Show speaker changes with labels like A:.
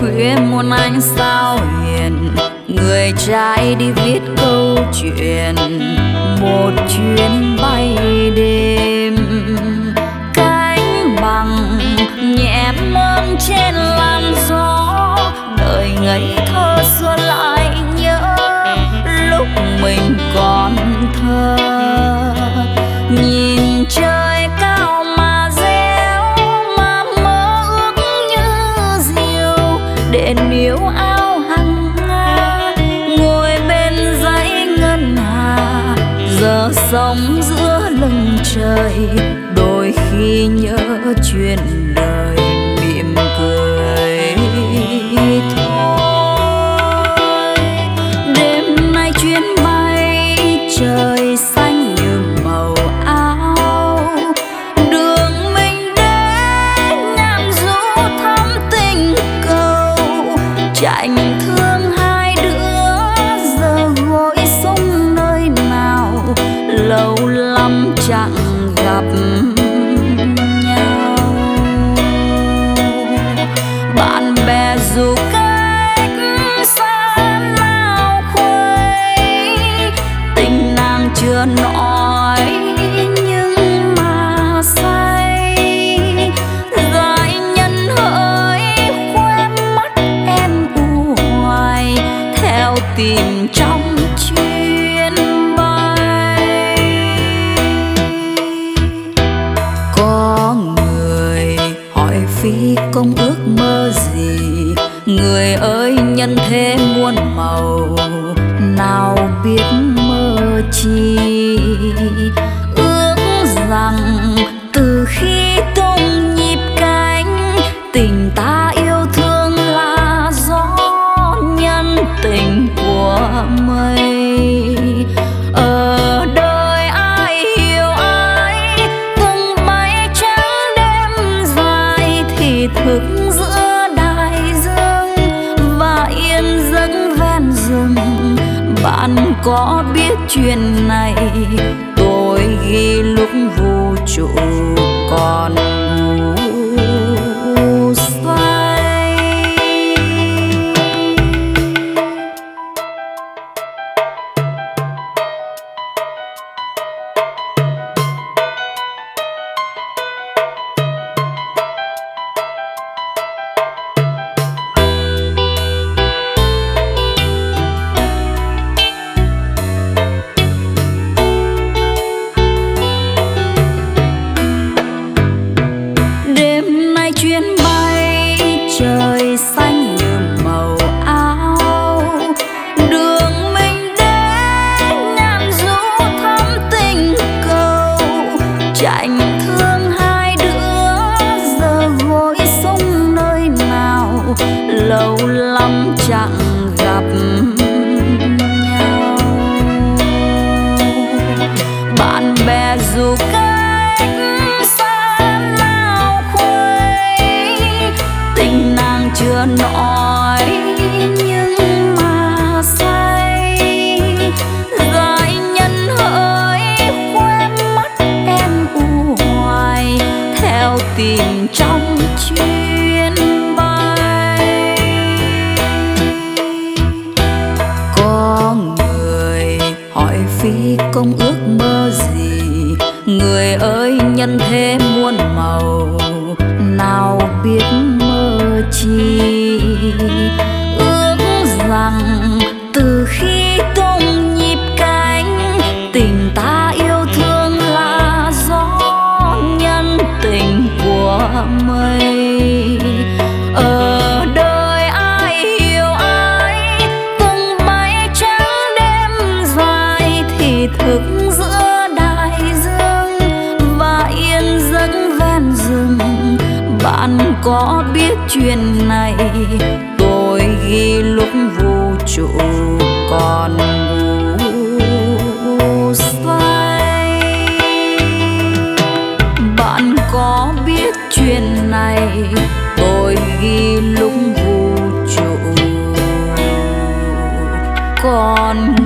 A: khuya muôn ánh sao hiền, người trai đi viết câu chuyện một chuyến bay đêm. Cánh bằng nhẹ mơn trên làn gió, đời ngây thơ xưa lại nhớ lúc mình còn thơ. Nhìn trời cao mà réo, mà mơ ước như diều, để níu áo hằng nga ngồi bên dãy ngân hà. Giờ sống giữa lưng trời, đôi khi nhớ chuyện đời mỉm cười thôi. Đêm nay chuyến bay trời xanh như màu áo, đường mình đến nhàn du thắm tình cầu. Chạnh thương hai đứa giờ gối súng nơi nào, lâu lắm chẳng gặp nhau. Bạn bè dù cách xa nào khuấy, tình nàng chưa nói nhưng mà say. Gái nhân hỡi khóe mắt em u hoài, theo tìm trong chuyến bay. Có người hỏi phi công ước mơ gì, người ơi nhân thế muôn màu, nào biết mơ chi. Ước rằng từ khi tung nhịp cánh, tình ta yêu thương là gió nhân tình của mây. Ở đời ai hiểu ai, từng bay trắng đêm dài thì thức giữa đại dương và yên giấc ven rừng. Bạn có biết chuyện này, tôi ghi lúc vũ trụ còn ngủ say. Chuyến bay trời xanh như màu áo, đường mình đến nhàn du thắm tình cầu. Chạnh thương hai đứa giờ gối súng nơi nào, lâu lắm chẳng gặp nhau. Bạn bè dù cách xa nào khuấy, tình nàng chưa nói nhưng mà say. Gái nhân hỡi khóe mắt em u hoài, theo tìm trong chuyến bay. Có người hỏi phi công ước mơ gì, người ơi nhân thế muôn màu, nào biết mơ chi. Ước rằng từ khi tung nhịp cánh, tình ta yêu thương là gió nhân tình của mây. Ở đời ai hiểu ai, từng bay trắng đêm dài thì thức giữa đại dương và yên giấc ven rừng. Bạn có biết chuyện này, tôi ghi lúc vũ trụ còn ngủ say. Bạn có biết chuyện này, tôi ghi lúc vũ trụ còn